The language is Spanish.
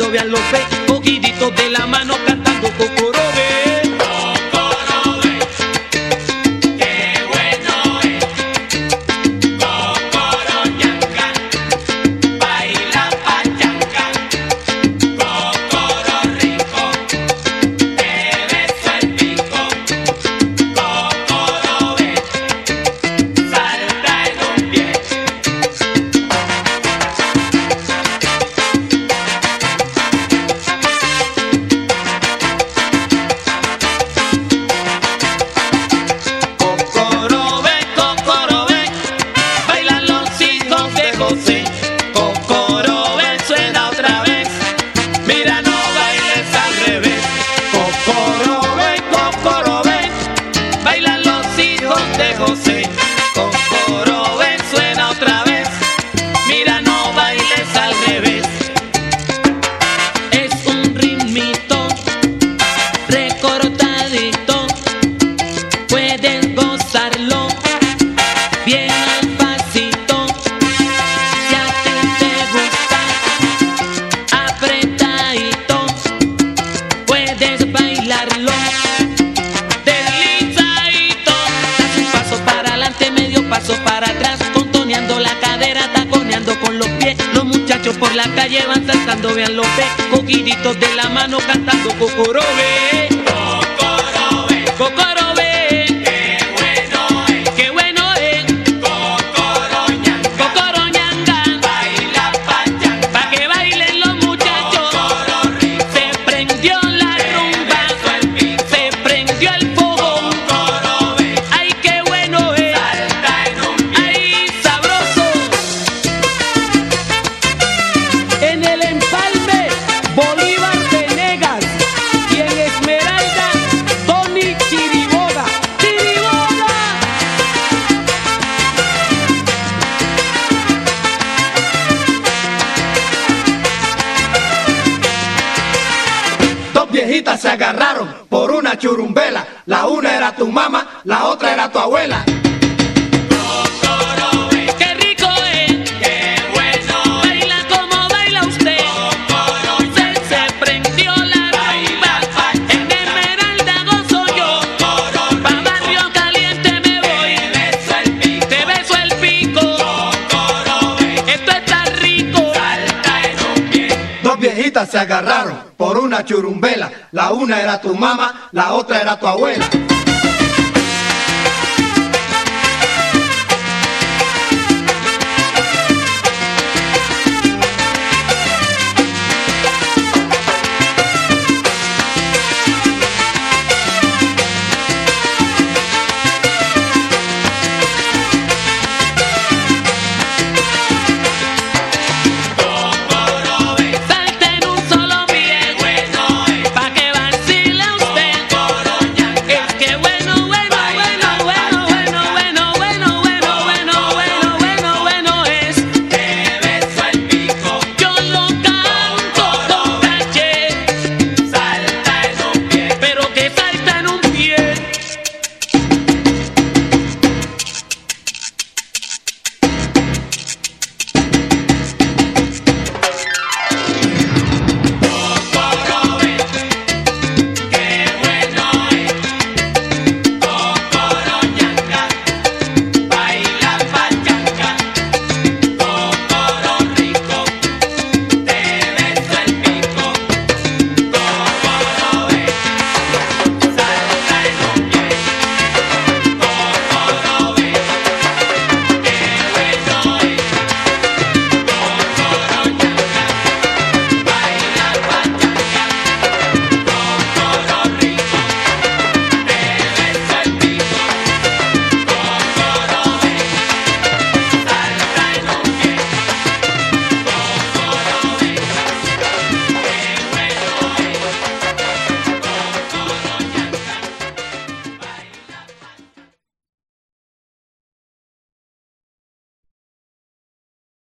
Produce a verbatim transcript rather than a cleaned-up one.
saltando, vean los ve, cogiditos de la mano cantando Cocorobe. Cocorobe, qué bueno es. Cocoroñanga, baila pachanca. Cocoro rico, te beso el pico. Cocorobe, salta en un pie. Cocorobe, Cocorobe, bailan los hijos de José. Cocorobe suena otra vez, mira no bailes al revés. Cocorobe, Cocorobe, bailan los hijos de José. Cocorobe suena otra vez, mira no bailes al revés. Es un ritmito recortadito, puedes gozarlo bien al pasito. Si a ti te gusta apretadito, puedes bailarlo deslizadito. Das un paso para adelante, medio paso para atrás, contoneando la cadera, taconeando con los pies. Los muchachos por la calle van saltando, vean los ve, cogiditos de la mano cantando Cocorobe. Cocorobe, Cocorobe, qué bueno es. qué bueno es. Cocoroñanga, Cocoroñanga, baila pachanca. pa' que bailen los muchachos. Cocoro rico, Se prendió la rumba, beso el pico. se prendió el fogón. Cocorobe, Ay, qué bueno es, salta en un pie. ay, sabroso. En el Empalme, Bolívar Venegas, y en Esmeralda, Tony Chiriboga. ¡Chiriboga! Dos viejitas se agarraron por una churumbela. La una era tu mamá, la otra era tu abuela. Cocorobe, ¡Qué rico es! qué bueno es. Baila como baila usted. Cocoroñanga, Se, se prendió la rumba, en Esmeralda gozo yo. Cocoro Pa' rico, Barrio Caliente me te voy, beso el pico. te beso el pico. Cocorobe, Esto está rico. salta en un pie. Dos viejitas se agarraron por una churumbela. La una era tu mamá, la otra era tu abuela.